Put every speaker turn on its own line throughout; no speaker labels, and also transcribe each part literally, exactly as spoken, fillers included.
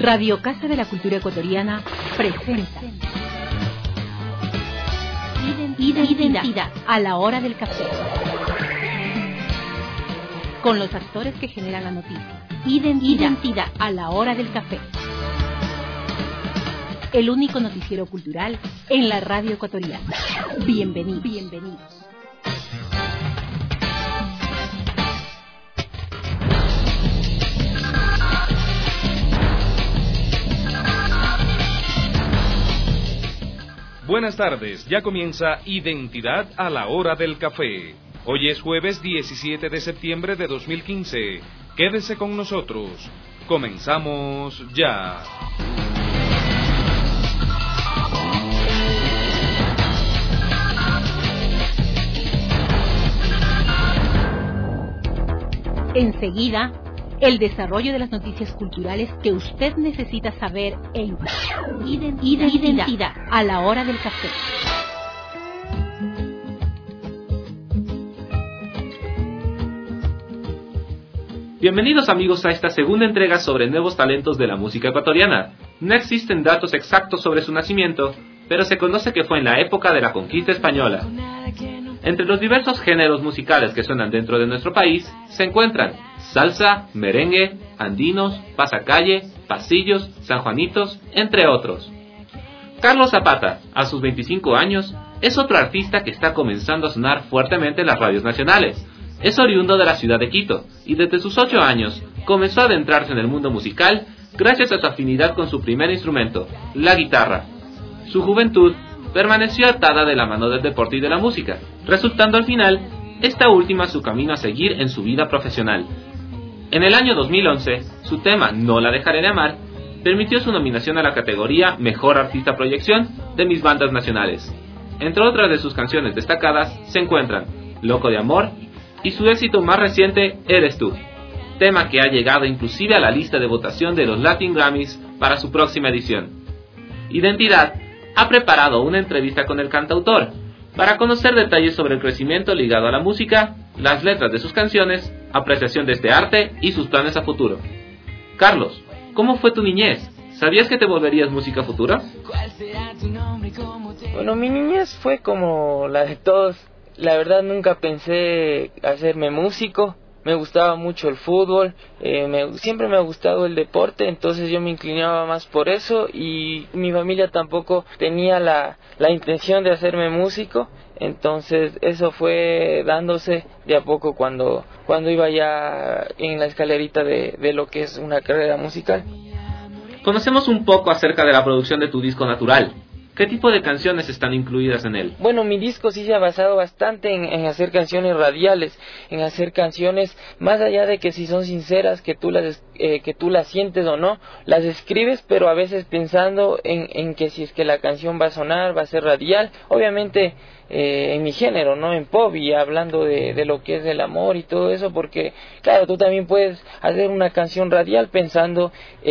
Radio Casa de la Cultura Ecuatoriana presenta Identidad, Identidad a la hora del café. Con los actores que generan la noticia. Identidad, Identidad a la hora del café. El único noticiero cultural en la radio ecuatoriana. Bienvenidos. Bienvenidos.
Buenas tardes, ya comienza Identidad a la hora del café. Hoy es jueves diecisiete de septiembre de dos mil quince. Quédese con nosotros. Comenzamos ya.
Enseguida, el desarrollo de las noticias culturales que usted necesita saber en Identidad, Identidad a la hora del café.
Bienvenidos amigos a esta segunda entrega sobre nuevos talentos de la música ecuatoriana. No existen datos exactos sobre su nacimiento, pero se conoce que fue en la época de la conquista española. Entre los diversos géneros musicales que suenan dentro de nuestro país, se encuentran salsa, merengue, andinos, pasacalle, pasillos, sanjuanitos, entre otros. Carlos Zapata, a sus veinticinco años, es otro artista que está comenzando a sonar fuertemente en las radios nacionales. Es oriundo de la ciudad de Quito, y desde sus ocho años comenzó a adentrarse en el mundo musical gracias a su afinidad con su primer instrumento, la guitarra. Su juventud permaneció atada de la mano del deporte y de la música, resultando al final esta última su camino a seguir en su vida profesional. En el año dos mil once, su tema No la dejaré de amar permitió su nominación a la categoría Mejor Artista Proyección de Mis Bandas Nacionales. Entre otras de sus canciones destacadas se encuentran Loco de Amor y su éxito más reciente, Eres tú, tema que ha llegado inclusive a la lista de votación de los Latin Grammys para su próxima edición. Identidad ha preparado una entrevista con el cantautor para conocer detalles sobre el crecimiento ligado a la música, las letras de sus canciones, apreciación de este arte y sus planes a futuro. Carlos, ¿cómo fue tu niñez? ¿Sabías que te volverías música a futuro?
Bueno, mi niñez fue como la de todos. La verdad nunca pensé hacerme músico. Me gustaba mucho el fútbol, eh, me, siempre me ha gustado el deporte, entonces yo me inclinaba más por eso y mi familia tampoco tenía la, la intención de hacerme músico, entonces eso fue dándose de a poco cuando, cuando iba ya en la escalerita de, de lo que es una carrera musical.
Conocemos un poco acerca de la producción de tu disco Natural. ¿Qué tipo de canciones están incluidas en él?
Bueno, mi disco sí se ha basado bastante en, en hacer canciones radiales, en hacer canciones más allá de que si son sinceras, que tú las eh, que tú las sientes o no, las escribes, pero a veces pensando en, en que si es que la canción va a sonar, va a ser radial, obviamente eh, en mi género, ¿no? En pop y hablando de, de lo que es el amor y todo eso, porque claro, tú también puedes hacer una canción radial pensando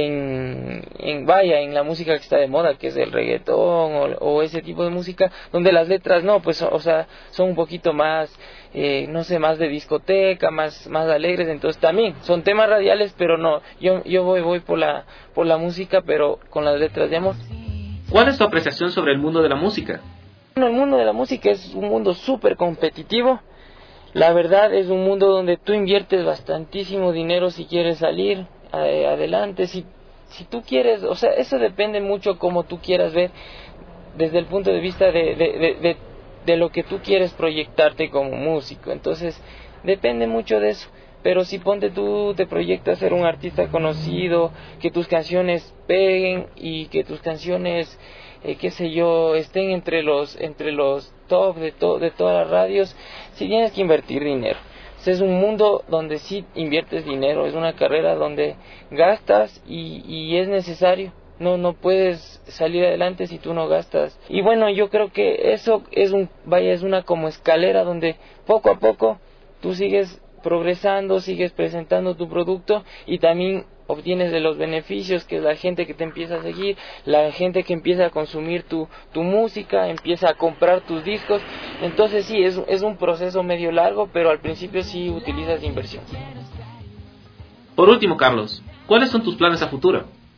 en, en vaya, en la música que está de moda, que es el reggaetón, O, o ese tipo de música donde las letras no, pues o sea, son un poquito más eh, no sé, más de discoteca, más más alegres, entonces también son temas radiales, pero no, yo yo voy voy por la por la música, pero con las letras de amor.
¿Cuál es tu apreciación sobre el mundo de la música?
Bueno, el mundo de la música es un mundo súper competitivo. La verdad es un mundo donde tú inviertes bastantísimo dinero si quieres salir eh, adelante, si si tú quieres, o sea, eso depende mucho como tú quieras ver desde el punto de vista de, de, de, de, de lo que tú quieres proyectarte como músico. Entonces depende mucho de eso, pero si ponte tú te proyectas ser un artista conocido, que tus canciones peguen y que tus canciones eh, qué sé yo, estén entre los entre los top de, to, de todas las radios, si tienes que invertir dinero. Es un mundo donde sí inviertes dinero, es una carrera donde gastas y, y es necesario. No no puedes salir adelante si tú no gastas. Y bueno, yo creo que eso es un vaya es una como escalera donde poco a poco tú sigues progresando, sigues presentando tu producto y también obtienes de los beneficios, que es la gente que te empieza a seguir, la gente que empieza a consumir tu, tu música, empieza a comprar tus discos. Entonces sí, es, es un proceso medio largo, pero al principio sí utilizas inversión.
Por último, Carlos, ¿cuáles son tus planes a futuro?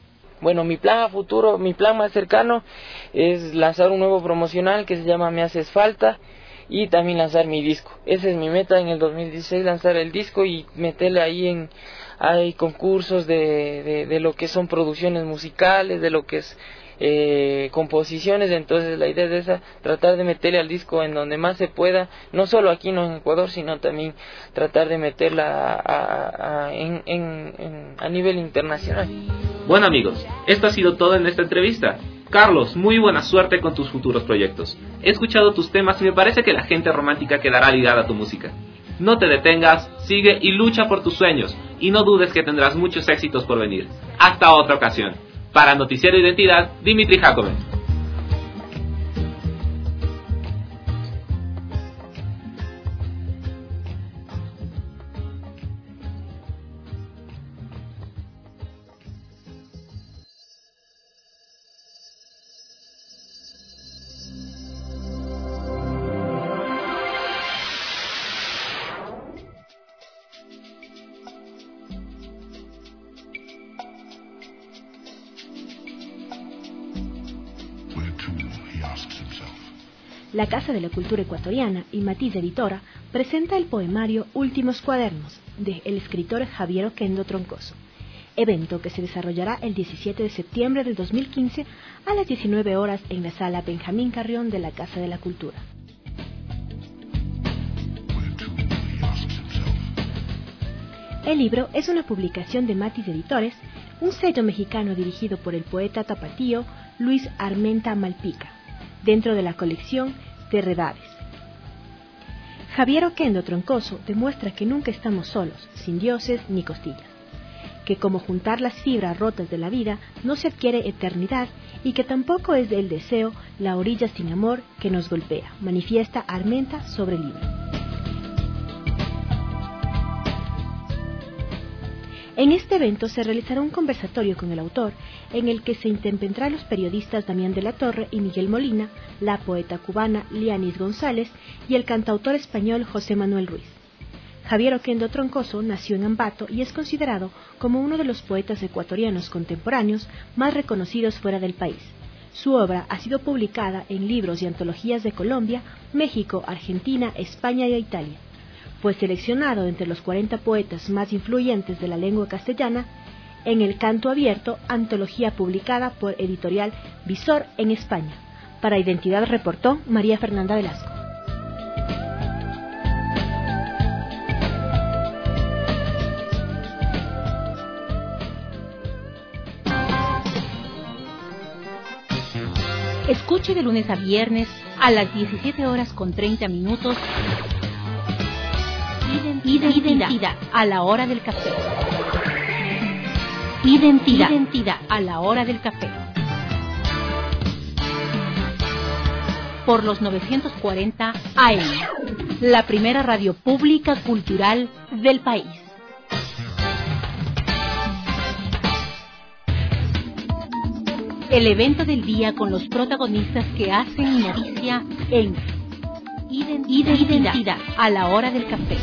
Bueno, mi plan a futuro, mi plan más cercano es lanzar un nuevo promocional que se llama Me Haces Falta, y también lanzar mi disco. Esa es mi meta en el dos mil dieciséis, lanzar el disco y meterle ahí en... Hay concursos de, de, de lo que son producciones musicales, de lo que es eh, composiciones, entonces la idea es esa, tratar de meterle al disco en donde más se pueda, no solo aquí no en Ecuador, sino también tratar de meterla a, a, a, en, en, en, a nivel internacional.
Bueno amigos, esto ha sido todo en esta entrevista. Carlos, muy buena suerte con tus futuros proyectos. He escuchado tus temas y me parece que la gente romántica quedará ligada a tu música. No te detengas, sigue y lucha por tus sueños, y no dudes que tendrás muchos éxitos por venir. Hasta otra ocasión. Para Noticiero Identidad, Dimitri Jacome.
La Casa de la Cultura Ecuatoriana y Matiz Editora presenta el poemario Últimos Cuadernos, de el escritor Javier Oquendo Troncoso, evento que se desarrollará el diecisiete de septiembre del dos mil quince a las diecinueve horas en la sala Benjamín Carrión de la Casa de la Cultura. El libro es una publicación de Matiz Editores, un sello mexicano dirigido por el poeta tapatío Luis Armenta Malpica, dentro de la colección Terredades. Javier Oquendo Troncoso demuestra que nunca estamos solos, sin dioses ni costillas, que como juntar las fibras rotas de la vida no se adquiere eternidad y que tampoco es del deseo la orilla sin amor que nos golpea, manifiesta Armenta sobre el libro. En este evento se realizará un conversatorio con el autor, en el que se intervendrán los periodistas Damián de la Torre y Miguel Molina, la poeta cubana Lianis González y el cantautor español José Manuel Ruiz. Javier Oquendo Troncoso nació en Ambato y es considerado como uno de los poetas ecuatorianos contemporáneos más reconocidos fuera del país. Su obra ha sido publicada en libros y antologías de Colombia, México, Argentina, España y Italia. Fue seleccionado entre los cuarenta poetas más influyentes de la lengua castellana en El Canto Abierto, antología publicada por Editorial Visor en España. Para Identidad reportó María Fernanda Velasco.
Escuche de lunes a viernes a las diecisiete horas con treinta minutos. Identidad, Identidad a la hora del café. Identidad, Identidad a la hora del café. Por los novecientos cuarenta A M, la primera radio pública cultural del país. El evento del día con los protagonistas que hacen noticia en Identidad, Identidad a la hora del café.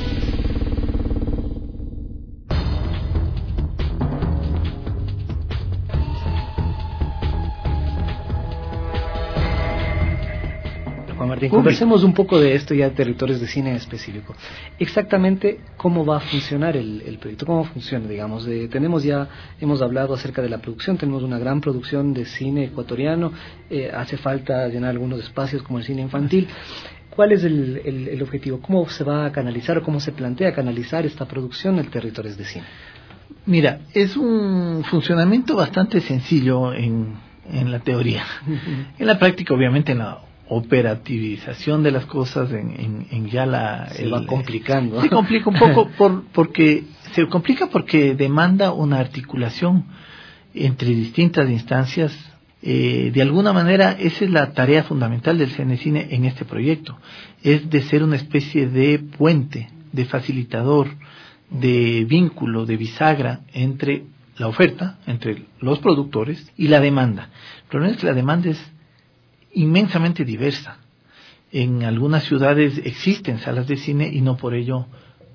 Juan Martín, conversemos un poco de esto ya de territorios de cine en específico. Exactamente cómo va a funcionar el, el proyecto, cómo funciona, digamos. De, tenemos ya, hemos hablado acerca de la producción, tenemos una gran producción de cine ecuatoriano, eh, hace falta llenar algunos espacios como el cine infantil. ¿Cuál es el, el, el objetivo? ¿Cómo se va a canalizar o cómo se plantea canalizar esta producción en territorios de cine?
Mira, es un funcionamiento bastante sencillo en, en la teoría. En la práctica, obviamente, en la operativización de las cosas, en, en, en ya la...
Se
el,
va complicando.
Se complica un poco por, porque se complica porque demanda una articulación entre distintas instancias. Eh, de alguna manera, esa es la tarea fundamental del C N C I N E en este proyecto, es de ser una especie de puente, de facilitador, de vínculo, de bisagra entre la oferta, entre los productores y la demanda. El problema es que la demanda es inmensamente diversa. En algunas ciudades existen salas de cine y no por ello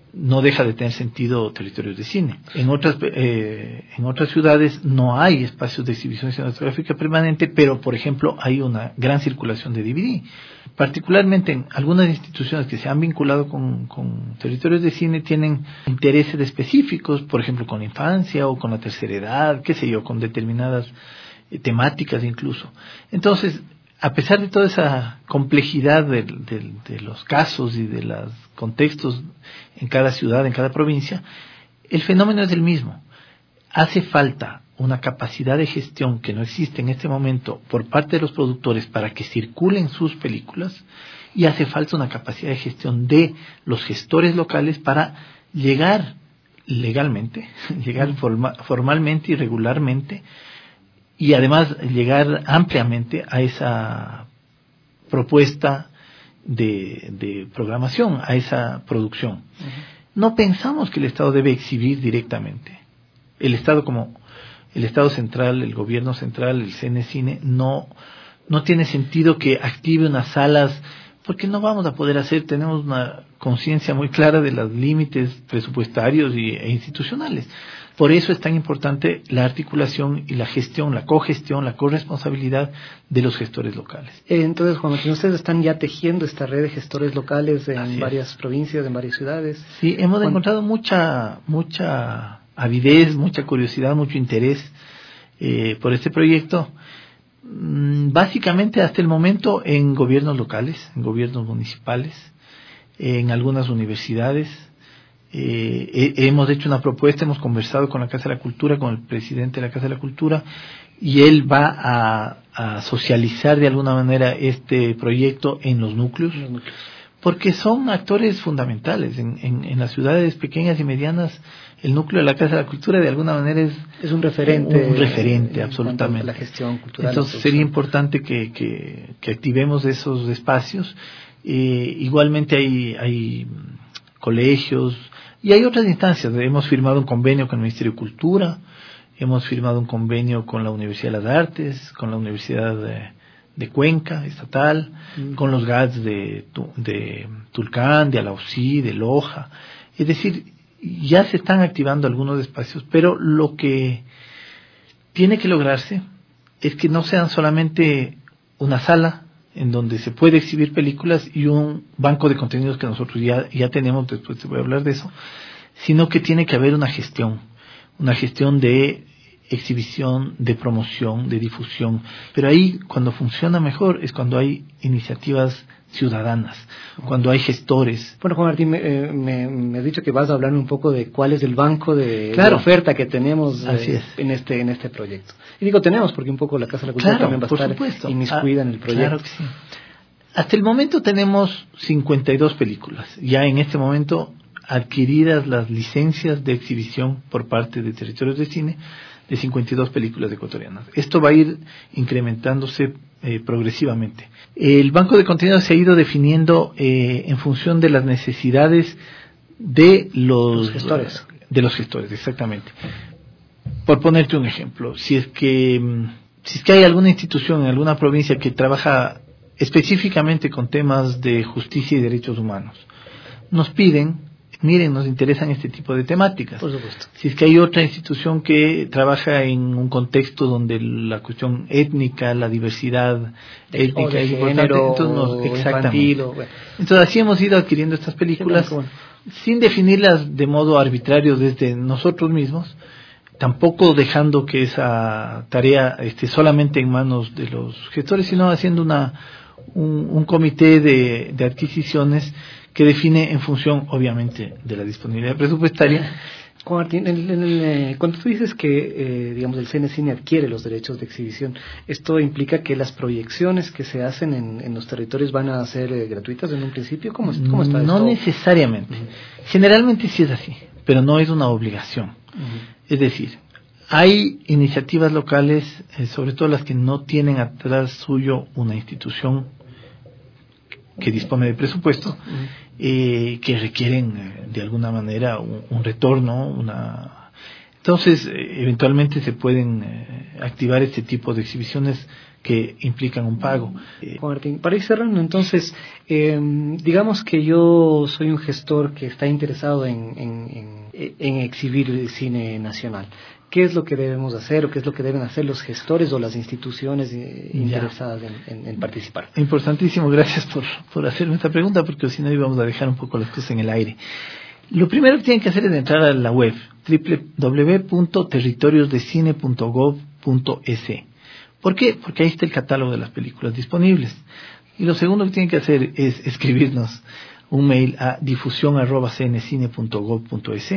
no deja de tener sentido territorios de cine. En otras eh, en otras ciudades no hay espacios de exhibición cinematográfica permanente, pero por ejemplo hay una gran circulación de D V D. Particularmente en algunas instituciones que se han vinculado con, con territorios de cine tienen intereses específicos, por ejemplo con la infancia o con la tercera edad, qué sé yo, con determinadas eh, temáticas incluso. Entonces, a pesar de toda esa complejidad de, de, de los casos y de los contextos en cada ciudad, en cada provincia, el fenómeno es el mismo. Hace falta una capacidad de gestión que no existe en este momento por parte de los productores para que circulen sus películas, y hace falta una capacidad de gestión de los gestores locales para llegar legalmente, llegar forma, formalmente y regularmente, y además llegar ampliamente a esa propuesta de, de programación, a esa producción. Uh-huh. No pensamos que el Estado debe exhibir directamente. El Estado como el Estado central, el gobierno central, el C N Cine, no, no tiene sentido que active unas salas, porque no vamos a poder hacer, tenemos una conciencia muy clara de los límites presupuestarios y, e institucionales. Por eso es tan importante la articulación y la gestión, la cogestión, la corresponsabilidad de los gestores locales.
Entonces, Juan Martín, ustedes están ya tejiendo esta red de gestores locales en
Así
varias
es.
provincias, en varias ciudades.
Sí, hemos
Juan...
encontrado mucha, mucha avidez, mucha curiosidad, mucho interés eh, por este proyecto. Básicamente hasta el momento en gobiernos locales, en gobiernos municipales, en algunas universidades. Eh, hemos hecho una propuesta, hemos conversado con la Casa de la Cultura, con el presidente de la Casa de la Cultura, y él va a, a socializar de alguna manera este proyecto en los núcleos, los núcleos. Porque son actores fundamentales. En, en, en las ciudades pequeñas y medianas, el núcleo de la Casa de la Cultura de alguna manera es,
es un referente.
Un, un referente,
en
absolutamente.
La gestión cultural.
Entonces sería importante que, que, que activemos esos espacios. Eh, igualmente hay, hay colegios y hay otras instancias. Hemos firmado un convenio con el Ministerio de Cultura, hemos firmado un convenio con la Universidad de las Artes, con la Universidad de, de Cuenca, estatal, mm. con los G A Ts de, de Tulcán, de Alausí, de Loja. Es decir, ya se están activando algunos espacios, pero lo que tiene que lograrse es que no sean solamente una sala en donde se puede exhibir películas y un banco de contenidos que nosotros ya, ya tenemos, después te voy a hablar de eso, sino que tiene que haber una gestión, una gestión de exhibición, de promoción, de difusión. Pero ahí cuando funciona mejor es cuando hay iniciativas ciudadanas, cuando hay gestores.
Bueno, Juan Martín, me, eh, me, me has dicho que vas a hablarme un poco de cuál es el banco de, claro. de oferta que tenemos eh, en este en este proyecto. Y digo tenemos porque un poco la Casa de la Cultura
claro,
también va a
por
estar
supuesto.
inmiscuida ah, en el proyecto.
Claro que sí. Hasta el momento tenemos cincuenta y dos películas, ya en este momento adquiridas las licencias de exhibición por parte de Territorios de Cine de cincuenta y dos películas ecuatorianas. Esto va a ir incrementándose eh, progresivamente. El banco de contenidos se ha ido definiendo eh, en función de las necesidades de los,
los gestores.
De los gestores, exactamente. Por ponerte un ejemplo, si es que si es que hay alguna institución en alguna provincia que trabaja específicamente con temas de justicia y derechos humanos, nos piden, miren, nos interesan este tipo de temáticas.
Por supuesto.
Si es que hay otra institución que trabaja en un contexto donde la cuestión étnica, la diversidad
de,
étnica es
género,
importante, entonces nos, exactamente.
Infantil, o, bueno.
Entonces así hemos ido adquiriendo estas películas bueno. sin definirlas de modo arbitrario desde nosotros mismos, tampoco dejando que esa tarea esté solamente en manos de los gestores, sino haciendo una un, un comité de, de adquisiciones que define en función, obviamente, de la disponibilidad presupuestaria.
Juan Martín, en, en, en, cuando tú dices que, eh, digamos, el C N Cine adquiere los derechos de exhibición, ¿esto implica que las proyecciones que se hacen en, en los territorios van a ser eh, gratuitas en un principio? ¿Cómo, cómo está
no
esto?
No necesariamente. Uh-huh. Generalmente sí es así, pero no es una obligación. Uh-huh. Es decir, hay iniciativas locales, eh, sobre todo las que no tienen atrás suyo una institución que dispone de presupuesto, uh-huh. eh, que requieren eh, de alguna manera un, un retorno, una Entonces, eh, eventualmente se pueden eh, activar este tipo de exhibiciones que implican un pago.
Eh, Martín, para ir cerrando, entonces, eh, digamos que yo soy un gestor que está interesado en, en, en, en exhibir cine nacional. ¿Qué es lo que debemos hacer o qué es lo que deben hacer los gestores o las instituciones eh, interesadas en, en, en participar?
Importantísimo, gracias por, por hacerme esta pregunta, porque si no íbamos a dejar un poco las cosas en el aire. Lo primero que tienen que hacer es entrar a la web doble u doble u doble u punto territorios de cine punto gov punto es. ¿Por qué? Porque ahí está el catálogo de las películas disponibles. Y lo segundo que tienen que hacer es escribirnos un mail a difusión arroba c n cine punto gov punto es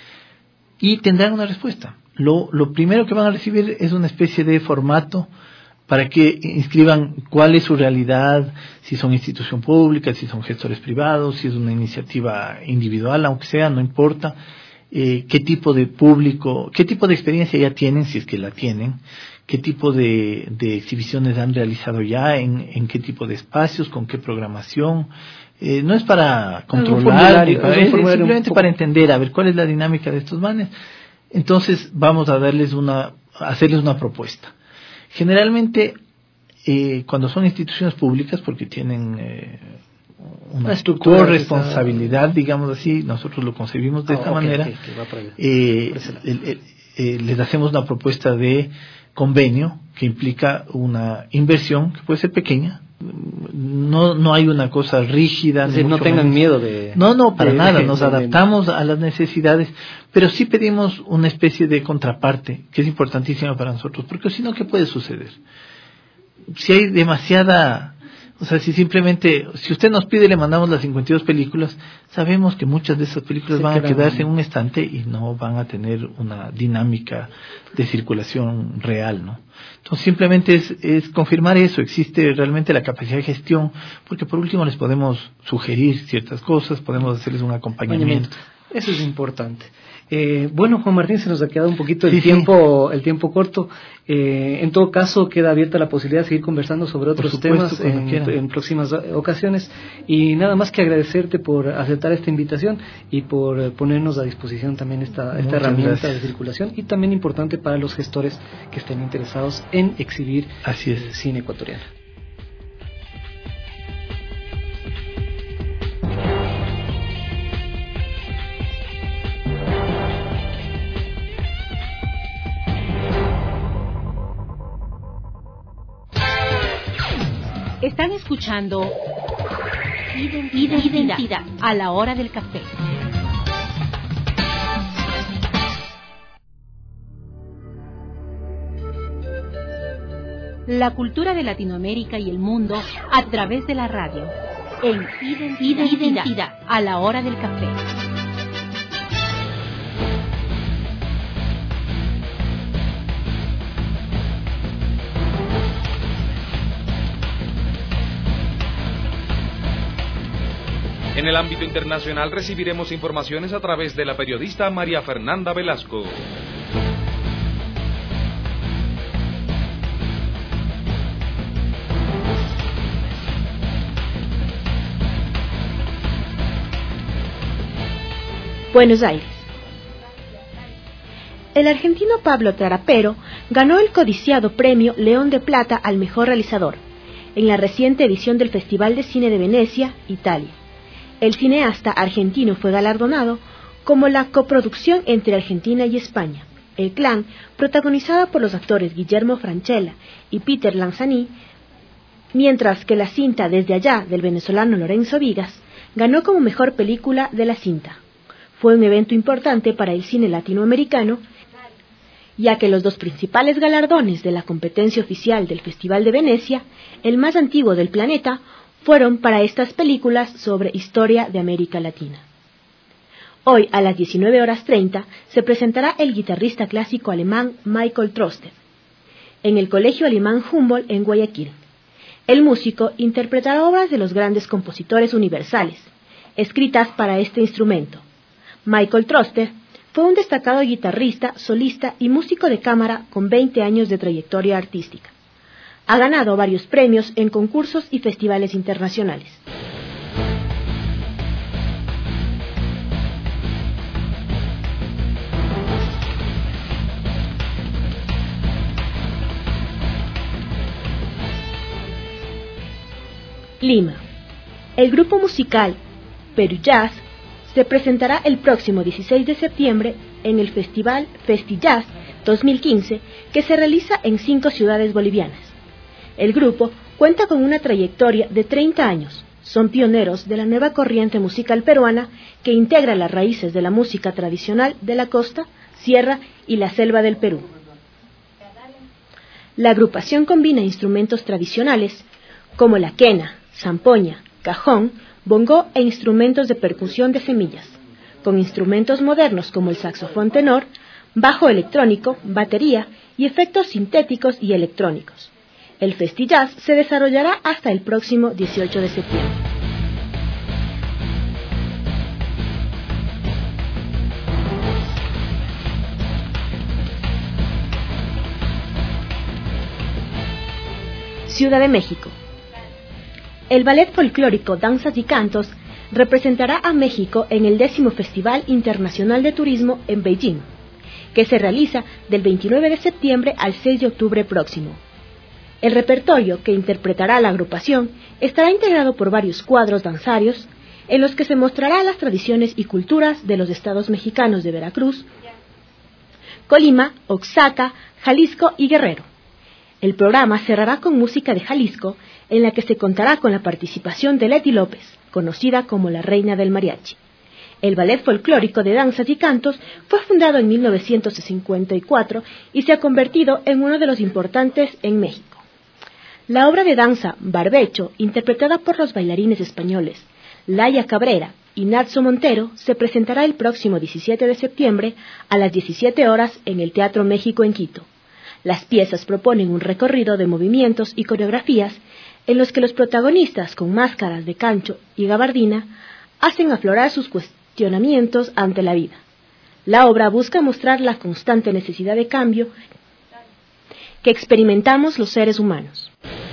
y tendrán una respuesta. Lo, lo primero que van a recibir es una especie de formato para que inscriban cuál es su realidad, si son institución pública, si son gestores privados, si es una iniciativa individual, aunque sea, no importa, eh, qué tipo de público, qué tipo de experiencia ya tienen, si es que la tienen, qué tipo de, de exhibiciones han realizado ya, en, en qué tipo de espacios, con qué programación. Eh, no es para controlar, es, para, es simplemente para entender, a ver cuál es la dinámica de estos manes. Entonces vamos a darles una, a hacerles una propuesta. Generalmente, eh, cuando son instituciones públicas, porque tienen eh, una corresponsabilidad, digamos así, nosotros lo concebimos de oh, esta okay, manera, okay, okay, va por ahí, eh, por el, el, eh, les hacemos una propuesta de convenio que implica una inversión que puede ser pequeña. No no hay una cosa rígida.
Es decir, no tengan menos. miedo de...
No, no, para
de,
nada,
de,
nos
de,
adaptamos de... a las necesidades, pero sí pedimos una especie de contraparte, que es importantísima para nosotros, porque si no, ¿qué puede suceder? Si hay demasiada... O sea, si simplemente, si usted nos pide, le mandamos las cincuenta y dos películas, sabemos que muchas de esas películas Se van a quedarse en un estante y no van a tener una dinámica de circulación real, ¿no? Entonces, simplemente es, es confirmar eso, existe realmente la capacidad de gestión, porque por último les podemos sugerir ciertas cosas, podemos hacerles un acompañamiento.
Eso es importante. Eh, bueno, Juan Martín, se nos ha quedado un poquito el sí, tiempo sí. el tiempo corto. Eh, en todo caso, queda abierta la posibilidad de seguir conversando sobre otros supuesto, temas en, en próximas ocasiones. Y nada más que agradecerte por aceptar esta invitación y por ponernos a disposición también esta, esta herramienta gracias. de circulación, y también importante para los gestores que estén interesados en exhibir
Así es.
cine ecuatoriano.
Están escuchando Identidad, Identidad a la hora del café. La cultura de Latinoamérica y el mundo a través de la radio. En Identidad, Identidad a la hora del café.
En el ámbito internacional recibiremos informaciones a través de la periodista María Fernanda Velasco.
Buenos Aires. El argentino Pablo Trapero ganó el codiciado premio León de Plata al mejor realizador en la reciente edición del Festival de Cine de Venecia, Italia. El cineasta argentino fue galardonado como la coproducción entre Argentina y España, El Clan, protagonizada por los actores Guillermo Francella y Peter Lanzani, mientras que la cinta Desde Allá, del venezolano Lorenzo Vigas, ganó como mejor película de la cinta. Fue un evento importante para el cine latinoamericano, ya que los dos principales galardones de la competencia oficial del Festival de Venecia, el más antiguo del planeta, fueron para estas películas sobre historia de América Latina. Hoy, a las diecinueve horas treinta, se presentará el guitarrista clásico alemán Michael Troster en el Colegio Alemán Humboldt en Guayaquil. El músico interpretará obras de los grandes compositores universales, escritas para este instrumento. Michael Troster fue un destacado guitarrista, solista y músico de cámara con veinte años de trayectoria artística. Ha ganado varios premios en concursos y festivales internacionales. Lima. El grupo musical Perú Jazz se presentará el próximo dieciséis de septiembre en el festival FestiJazz dos mil quince, que se realiza en cinco ciudades bolivianas. El grupo cuenta con una trayectoria de treinta años. Son pioneros de la nueva corriente musical peruana que integra las raíces de la música tradicional de la costa, sierra y la selva del Perú. La agrupación combina instrumentos tradicionales como la quena, zampoña, cajón, bongó e instrumentos de percusión de semillas, con instrumentos modernos como el saxofón tenor, bajo electrónico, batería y efectos sintéticos y electrónicos. El FestiJazz se desarrollará hasta el próximo dieciocho de septiembre. Ciudad de México. El ballet folclórico Danzas y Cantos representará a México en el décimo Festival Internacional de Turismo en Beijing, que se realiza del veintinueve de septiembre al seis de octubre próximo. El repertorio que interpretará la agrupación estará integrado por varios cuadros danzarios, en los que se mostrará las tradiciones y culturas de los estados mexicanos de Veracruz, Colima, Oaxaca, Jalisco y Guerrero. El programa cerrará con música de Jalisco, en la que se contará con la participación de Leti López, conocida como la reina del mariachi. El ballet folclórico de danzas y cantos fue fundado en mil novecientos cincuenta y cuatro y se ha convertido en uno de los importantes en México. La obra de danza Barbecho, interpretada por los bailarines españoles Laia Cabrera y Natso Montero, se presentará el próximo diecisiete de septiembre a las diecisiete horas en el Teatro México en Quito. Las piezas proponen un recorrido de movimientos y coreografías en los que los protagonistas, con máscaras de cancho y gabardina, hacen aflorar sus cuestionamientos ante la vida. La obra busca mostrar la constante necesidad de cambio que experimentamos los seres humanos.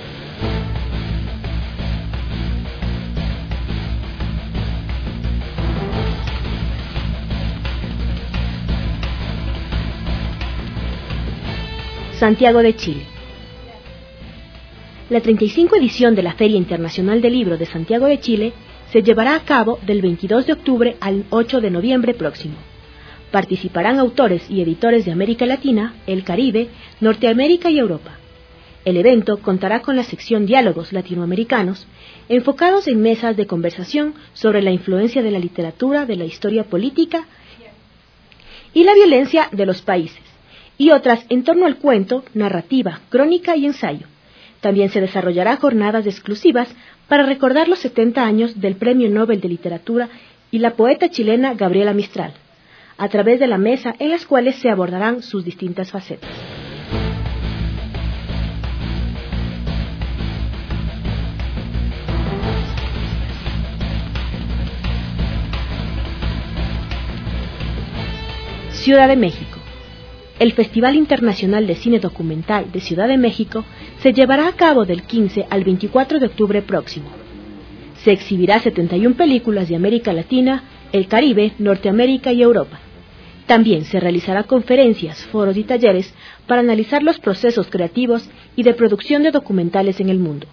Santiago de Chile. La treinta y cinco edición de la Feria Internacional del Libro de Santiago de Chile se llevará a cabo del veintidós de octubre al ocho de noviembre próximo. Participarán autores y editores de América Latina, el Caribe, Norteamérica y Europa. El evento contará con la sección Diálogos Latinoamericanos, enfocados en mesas de conversación sobre la influencia de la literatura, de la historia política y la violencia de los países, y otras en torno al cuento, narrativa, crónica y ensayo. También se desarrollará jornadas exclusivas para recordar los setenta años del Premio Nobel de Literatura y la poeta chilena Gabriela Mistral, a través de la mesa en las cuales se abordarán sus distintas facetas. Ciudad de México. El Festival Internacional de Cine Documental de Ciudad de México se llevará a cabo del quince al veinticuatro de octubre próximo. Se exhibirá setenta y una películas de América Latina, el Caribe, Norteamérica y Europa. También se realizará conferencias, foros y talleres para analizar los procesos creativos y de producción de documentales en el mundo.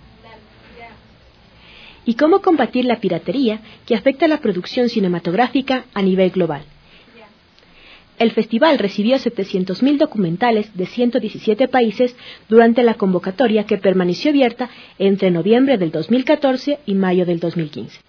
Y cómo combatir la piratería que afecta a la producción cinematográfica a nivel global. El festival recibió setecientos mil documentales de ciento diecisiete países durante la convocatoria que permaneció abierta entre noviembre del dos mil catorce y mayo del dos mil quince.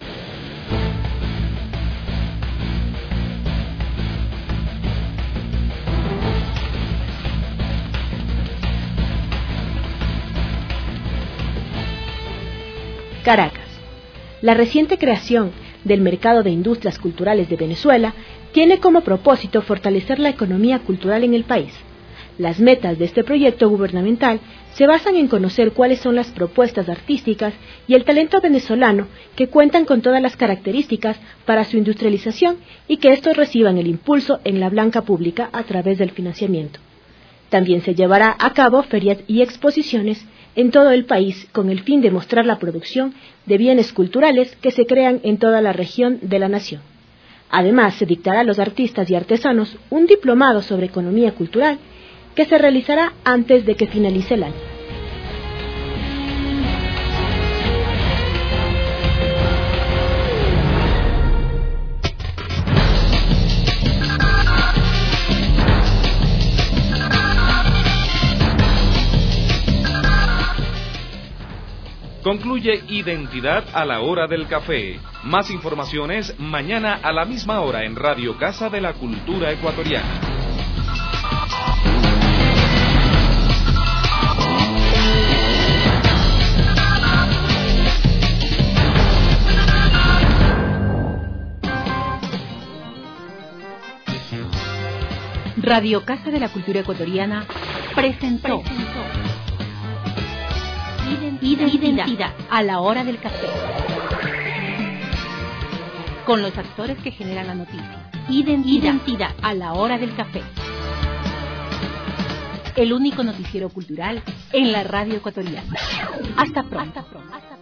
Caracas. La reciente creación del Mercado de Industrias Culturales de Venezuela tiene como propósito fortalecer la economía cultural en el país. Las metas de este proyecto gubernamental se basan en conocer cuáles son las propuestas artísticas y el talento venezolano que cuentan con todas las características para su industrialización y que estos reciban el impulso en la banca pública a través del financiamiento. También se llevará a cabo ferias y exposiciones en todo el país con el fin de mostrar la producción de bienes culturales que se crean en toda la región de la nación. Además, se dictará a los artistas y artesanos un diplomado sobre economía cultural que se realizará antes de que finalice el año.
Concluye Identidad a la hora del café. Más informaciones mañana a la misma hora en Radio Casa de la Cultura Ecuatoriana.
Radio Casa de la Cultura Ecuatoriana presentó, presentó. Identidad, Identidad a la hora del café. Con los actores que generan la noticia. Identidad, Identidad a la hora del café. El único noticiero cultural en la radio ecuatoriana. Hasta pronto. Hasta pronto.